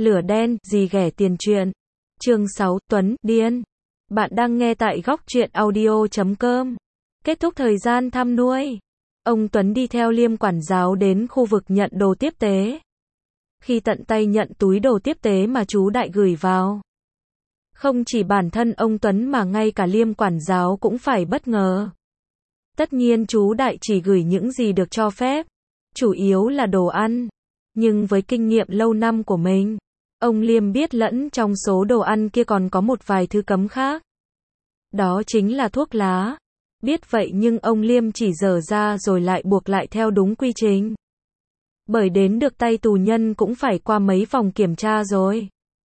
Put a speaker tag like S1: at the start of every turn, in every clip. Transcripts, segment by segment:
S1: Lửa đen, gì ghẻ tiền truyện. Chương 6, Tuấn, điên. Bạn đang nghe tại góc truyện audio.com. Kết thúc thời gian thăm nuôi. Ông Tuấn đi theo Liêm quản giáo đến khu vực nhận đồ tiếp tế. Khi tận tay nhận túi đồ tiếp tế mà chú Đại gửi vào. Không chỉ bản thân ông Tuấn mà ngay cả Liêm quản giáo cũng phải bất ngờ. Tất nhiên chú Đại chỉ gửi những gì được cho phép. Chủ yếu là đồ ăn. Nhưng với kinh nghiệm lâu năm của mình, ông Liêm biết lẫn trong số đồ ăn kia còn có một vài thứ cấm khác. Đó chính là thuốc lá. Biết vậy nhưng ông Liêm chỉ dở ra rồi lại buộc lại theo đúng quy trình. Bởi đến được tay tù nhân cũng phải qua mấy vòng kiểm tra rồi.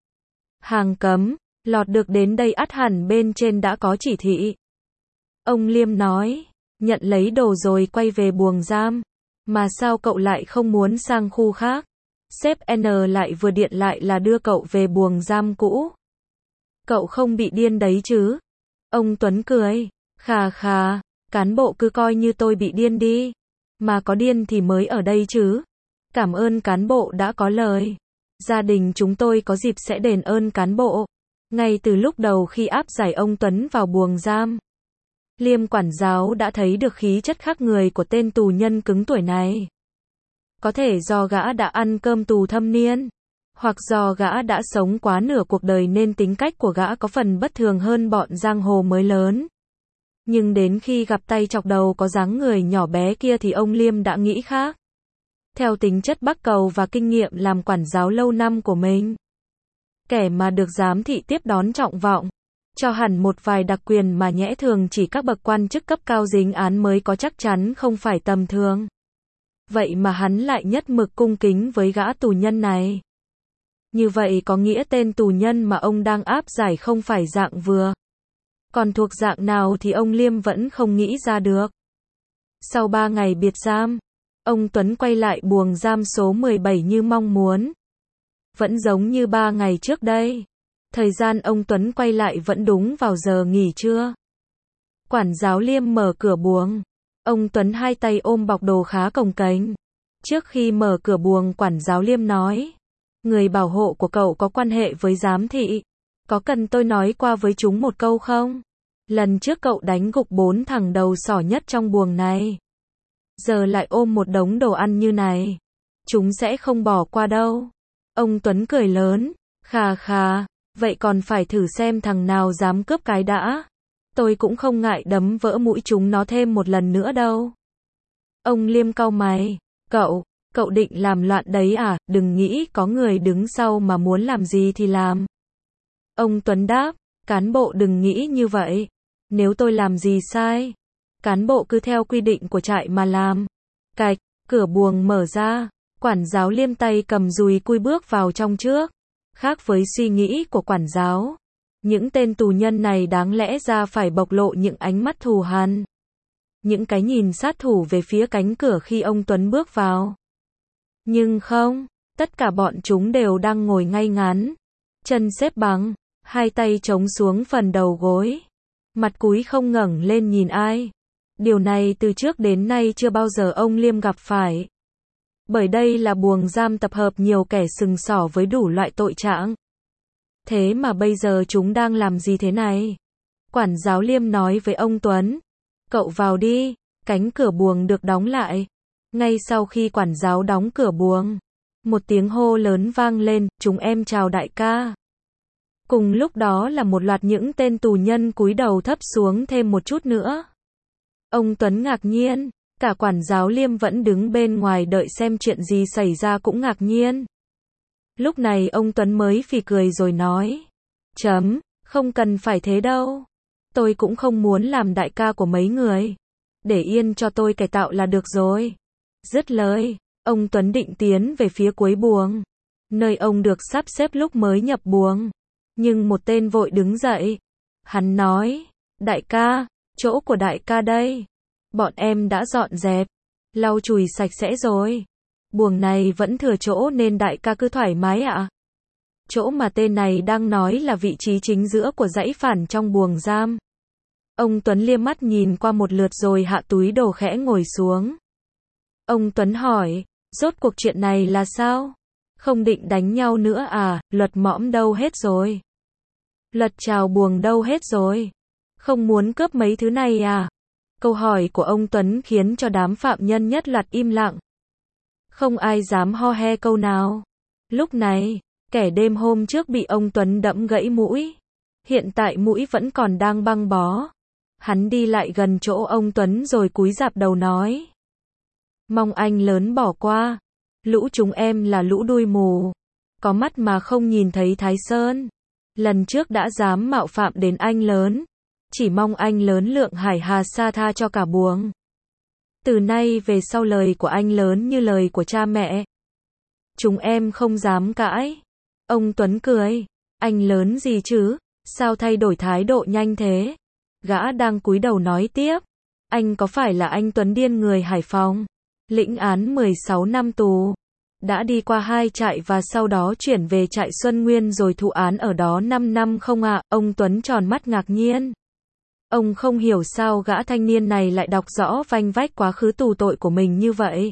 S1: Hàng cấm, lọt được đến đây ắt hẳn bên trên đã có chỉ thị. Ông Liêm nói, nhận lấy đồ rồi quay về buồng giam. Mà sao cậu lại không muốn sang khu khác? Sếp N lại vừa điện lại là đưa cậu về buồng giam cũ. Cậu không bị điên đấy chứ? Ông Tuấn cười. Khà khà, cán bộ cứ coi như tôi bị điên đi. Mà có điên thì mới ở đây chứ. Cảm ơn cán bộ đã có lời. Gia đình chúng tôi có dịp sẽ đền ơn cán bộ. Ngay từ lúc đầu khi áp giải ông Tuấn vào buồng giam, Liêm quản giáo đã thấy được khí chất khác người của tên tù nhân cứng tuổi này. Có thể do gã đã ăn cơm tù thâm niên, hoặc do gã đã sống quá nửa cuộc đời nên tính cách của gã có phần bất thường hơn bọn giang hồ mới lớn. Nhưng đến khi gặp tay chọc đầu có dáng người nhỏ bé kia thì ông Liêm đã nghĩ khác. Theo tính chất bắc cầu và kinh nghiệm làm quản giáo lâu năm của mình, kẻ mà được giám thị tiếp đón trọng vọng, cho hẳn một vài đặc quyền mà nhẽ thường chỉ các bậc quan chức cấp cao dính án mới có chắc chắn không phải tầm thường. Vậy mà hắn lại nhất mực cung kính với gã tù nhân này. Như vậy có nghĩa tên tù nhân mà ông đang áp giải không phải dạng vừa. Còn thuộc dạng nào thì ông Liêm vẫn không nghĩ ra được. Sau 3 ngày biệt giam, ông Tuấn quay lại buồng giam số 17 như mong muốn. Vẫn giống như 3 ngày trước đây. Thời gian ông Tuấn quay lại vẫn đúng vào giờ nghỉ trưa. Quản giáo Liêm mở cửa buồng. Ông Tuấn hai tay ôm bọc đồ khá cồng kềnh. Trước khi mở cửa buồng quản giáo Liêm nói. Người bảo hộ của cậu có quan hệ với giám thị. Có cần tôi nói qua với chúng một câu không? Lần trước cậu đánh gục 4 thằng đầu sỏ nhất trong buồng này. Giờ lại ôm một đống đồ ăn như này. Chúng sẽ không bỏ qua đâu. Ông Tuấn cười lớn. Khà khà. Vậy còn phải thử xem thằng nào dám cướp cái đã. Tôi cũng không ngại đấm vỡ mũi chúng nó thêm một lần nữa đâu. Ông Liêm cau mày. Cậu định làm loạn đấy à? Đừng nghĩ có người đứng sau mà muốn làm gì thì làm. Ông Tuấn đáp. Cán bộ đừng nghĩ như vậy. Nếu tôi làm gì sai, cán bộ cứ theo quy định của trại mà làm. Cạch, cửa buồng mở ra. Quản giáo Liêm tay cầm dùi cui bước vào trong trước. Khác với suy nghĩ của quản giáo, những tên tù nhân này đáng lẽ ra phải bộc lộ những ánh mắt thù hằn. Những cái nhìn sát thủ về phía cánh cửa khi ông Tuấn bước vào. Nhưng không, tất cả bọn chúng đều đang ngồi ngay ngắn, chân xếp bằng, hai tay chống xuống phần đầu gối, mặt cúi không ngẩng lên nhìn ai. Điều này từ trước đến nay chưa bao giờ ông Liêm gặp phải. Bởi đây là buồng giam tập hợp nhiều kẻ sừng sỏ với đủ loại tội trạng. Thế mà bây giờ chúng đang làm gì thế này? Quản giáo Liêm nói với ông Tuấn. Cậu vào đi, cánh cửa buồng được đóng lại. Ngay sau khi quản giáo đóng cửa buồng, một tiếng hô lớn vang lên, chúng em chào đại ca. Cùng lúc đó là một loạt những tên tù nhân cúi đầu thấp xuống thêm một chút nữa. Ông Tuấn ngạc nhiên. Cả quản giáo Liêm vẫn đứng bên ngoài đợi xem chuyện gì xảy ra cũng ngạc nhiên. Lúc này ông Tuấn mới phì cười rồi nói. Không cần phải thế đâu. Tôi cũng không muốn làm đại ca của mấy người. Để yên cho tôi cải tạo là được rồi. Dứt lời, ông Tuấn định tiến về phía cuối buồng, nơi ông được sắp xếp lúc mới nhập buồng. Nhưng một tên vội đứng dậy. Hắn nói, đại ca, chỗ của đại ca đây. Bọn em đã dọn dẹp, lau chùi sạch sẽ rồi. Buồng này vẫn thừa chỗ nên đại ca cứ thoải mái ạ. Chỗ mà tên này đang nói là vị trí chính giữa của dãy phản trong buồng giam. Ông Tuấn liếc mắt nhìn qua một lượt rồi hạ túi đồ khẽ ngồi xuống. Ông Tuấn hỏi, rốt cuộc chuyện này là sao? Không định đánh nhau nữa à, luật mõm đâu hết rồi? Luật chào buồng đâu hết rồi? Không muốn cướp mấy thứ này à? Câu hỏi của ông Tuấn khiến cho đám phạm nhân nhất loạt im lặng. Không ai dám ho he câu nào. Lúc này, kẻ đêm hôm trước bị ông Tuấn đẫm gãy mũi. Hiện tại mũi vẫn còn đang băng bó. Hắn đi lại gần chỗ ông Tuấn rồi cúi rạp đầu nói. Mong anh lớn bỏ qua. Lũ chúng em là lũ đuôi mù. Có mắt mà không nhìn thấy Thái Sơn. Lần trước đã dám mạo phạm đến anh lớn. Chỉ mong anh lớn lượng hải hà sa tha cho cả buồng. Từ nay về sau lời của anh lớn như lời của cha mẹ. Chúng em không dám cãi. Ông Tuấn cười. Anh lớn gì chứ? Sao thay đổi thái độ nhanh thế? Gã đang cúi đầu nói tiếp. Anh có phải là anh Tuấn điên người Hải Phòng? Lĩnh án 16 năm tù. Đã đi qua 2 trại và sau đó chuyển về trại Xuân Nguyên rồi thụ án ở đó 5 năm không ạ? Ông Tuấn tròn mắt ngạc nhiên. Ông không hiểu sao gã thanh niên này lại đọc rõ vanh vách quá khứ tù tội của mình như vậy.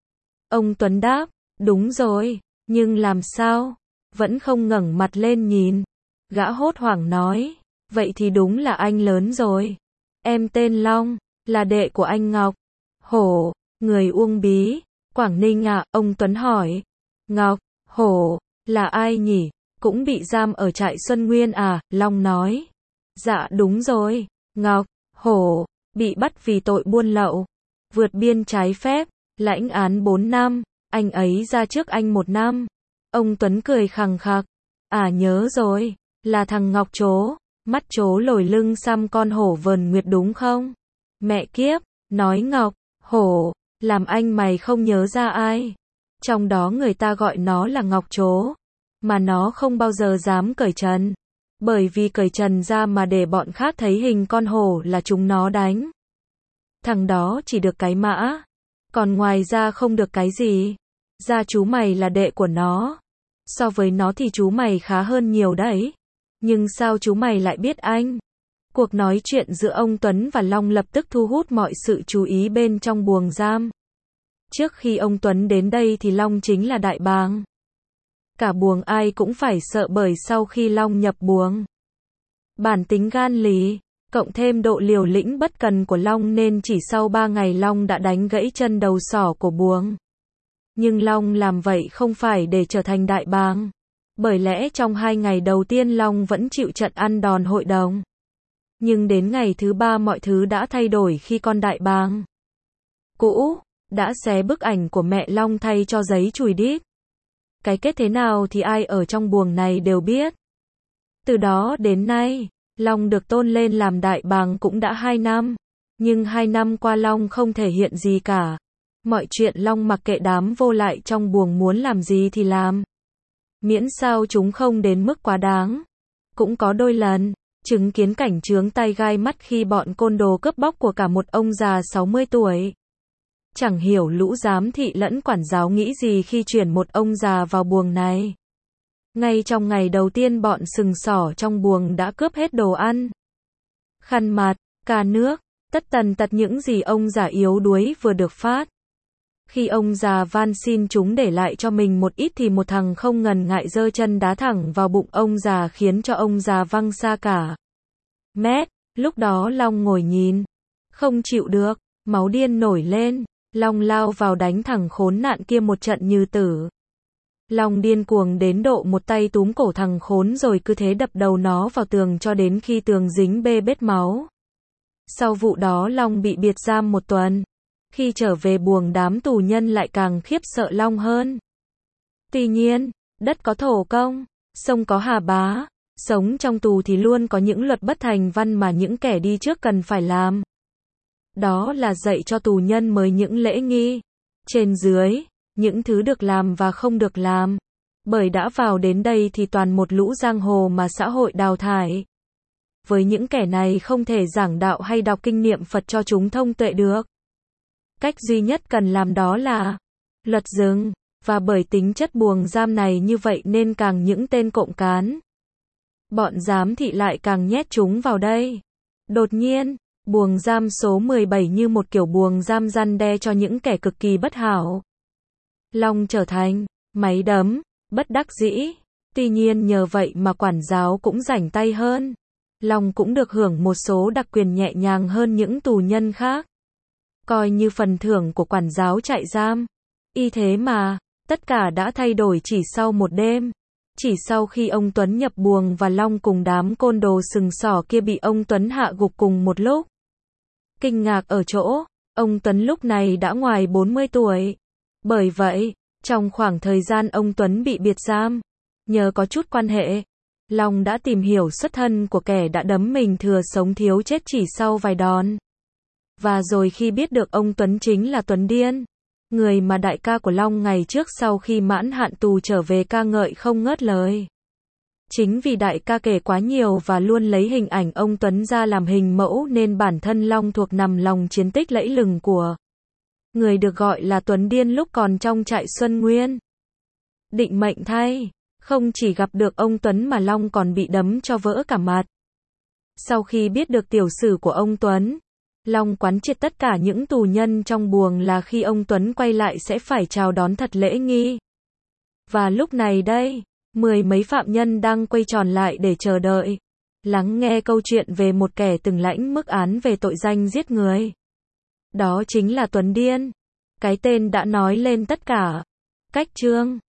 S1: Ông Tuấn đáp, đúng rồi, nhưng làm sao? Vẫn không ngẩng mặt lên nhìn. Gã hốt hoảng nói, vậy thì đúng là anh lớn rồi. Em tên Long, là đệ của anh Ngọc. Hổ, người Uông Bí, Quảng Ninh ạ, ông Tuấn hỏi. Ngọc, Hổ, là ai nhỉ? Cũng bị giam ở trại Xuân Nguyên à? Long nói. Dạ đúng rồi, Ngọc, Hổ, bị bắt vì tội buôn lậu, vượt biên trái phép, lãnh án 4 năm, anh ấy ra trước anh 1 năm. Ông Tuấn cười khằng khặc. À nhớ rồi, là thằng Ngọc Trố, mắt trố lồi lưng xăm con hổ vờn nguyệt đúng không? Mẹ kiếp, nói Ngọc, Hổ, làm anh mày không nhớ ra ai. Trong đó người ta gọi nó là Ngọc Trố, mà nó không bao giờ dám cởi trần. Bởi vì cởi trần ra mà để bọn khác thấy hình con hổ là chúng nó đánh. Thằng đó chỉ được cái mã, còn ngoài ra không được cái gì. Ra chú mày là đệ của nó. So với nó thì chú mày khá hơn nhiều đấy. Nhưng sao chú mày lại biết anh? Cuộc nói chuyện giữa ông Tuấn và Long lập tức thu hút mọi sự chú ý bên trong buồng giam. Trước khi ông Tuấn đến đây thì Long chính là đại bàng. Cả buồng ai cũng phải sợ bởi sau khi Long nhập buồng. Bản tính gan lì, cộng thêm độ liều lĩnh bất cần của Long nên chỉ sau 3 ngày Long đã đánh gãy chân đầu sỏ của buồng. Nhưng Long làm vậy không phải để trở thành đại bàng. Bởi lẽ trong 2 ngày đầu tiên Long vẫn chịu trận ăn đòn hội đồng. Nhưng đến ngày thứ 3 mọi thứ đã thay đổi khi con đại bàng cũ đã xé bức ảnh của mẹ Long thay cho giấy chùi đít. Cái kết thế nào thì ai ở trong buồng này đều biết. Từ đó đến nay, Long được tôn lên làm đại bàng cũng đã 2 năm. Nhưng 2 năm qua Long không thể hiện gì cả. Mọi chuyện Long mặc kệ đám vô lại trong buồng muốn làm gì thì làm. Miễn sao chúng không đến mức quá đáng. Cũng có đôi lần, chứng kiến cảnh chướng tay gai mắt khi bọn côn đồ cướp bóc của cả một ông già 60 tuổi. Chẳng hiểu lũ giám thị lẫn quản giáo nghĩ gì khi chuyển một ông già vào buồng này. Ngay trong ngày đầu tiên bọn sừng sỏ trong buồng đã cướp hết đồ ăn, khăn mặt, cà nước, tất tần tật những gì ông già yếu đuối vừa được phát. Khi ông già van xin chúng để lại cho mình một ít thì một thằng không ngần ngại giơ chân đá thẳng vào bụng ông già khiến cho ông già văng xa cả mét. Lúc đó Long ngồi nhìn, không chịu được, máu điên nổi lên. Long lao vào đánh thằng khốn nạn kia một trận như tử. Long điên cuồng đến độ một tay túm cổ thằng khốn rồi cứ thế đập đầu nó vào tường cho đến khi tường dính bê bết máu. Sau vụ đó Long bị biệt giam 1 tuần. Khi trở về buồng đám tù nhân lại càng khiếp sợ Long hơn. Tuy nhiên, đất có thổ công, sông có hà bá, sống trong tù thì luôn có những luật bất thành văn mà những kẻ đi trước cần phải làm. Đó là dạy cho tù nhân mới những lễ nghi, trên dưới, những thứ được làm và không được làm. Bởi đã vào đến đây thì toàn một lũ giang hồ mà xã hội đào thải. Với những kẻ này không thể giảng đạo hay đọc kinh niệm Phật cho chúng thông tuệ được. Cách duy nhất cần làm đó là luật dừng, và bởi tính chất buồng giam này như vậy nên càng những tên cộng cán. Bọn giám thị lại càng nhét chúng vào đây. Đột nhiên, buồng giam số 17 như một kiểu buồng giam răn đe cho những kẻ cực kỳ bất hảo. Long trở thành máy đấm, Bất đắc dĩ. Tuy nhiên nhờ vậy mà quản giáo cũng rảnh tay hơn. Long cũng được hưởng một số đặc quyền nhẹ nhàng hơn những tù nhân khác. Coi như phần thưởng của quản giáo trại giam. Y thế mà, tất cả đã thay đổi chỉ sau một đêm. Chỉ sau khi ông Tuấn nhập buồng và Long cùng đám côn đồ sừng sỏ kia bị ông Tuấn hạ gục cùng một lúc. Kinh ngạc ở chỗ, ông Tuấn lúc này đã ngoài 40 tuổi. Bởi vậy, trong khoảng thời gian ông Tuấn bị biệt giam, nhờ có chút quan hệ, Long đã tìm hiểu xuất thân của kẻ đã đấm mình thừa sống thiếu chết chỉ sau vài đòn. Và rồi khi biết được ông Tuấn chính là Tuấn Điên, người mà đại ca của Long ngày trước sau khi mãn hạn tù trở về ca ngợi không ngớt lời. Chính vì đại ca kể quá nhiều và luôn lấy hình ảnh ông Tuấn ra làm hình mẫu nên bản thân Long thuộc nằm lòng chiến tích lẫy lừng của người được gọi là Tuấn Điên lúc còn trong trại Xuân Nguyên. Định mệnh thay, không chỉ gặp được ông Tuấn mà Long còn bị đấm cho vỡ cả mặt. Sau khi biết được tiểu sử của ông Tuấn, Long quán triệt tất cả những tù nhân trong buồng là khi ông Tuấn quay lại sẽ phải chào đón thật lễ nghi. Và lúc này đây, 10 mấy phạm nhân đang quay tròn lại để chờ đợi, lắng nghe câu chuyện về một kẻ từng lãnh mức án về tội danh giết người. Đó chính là Tuấn Điên. Cái tên đã nói lên tất cả. Cách chương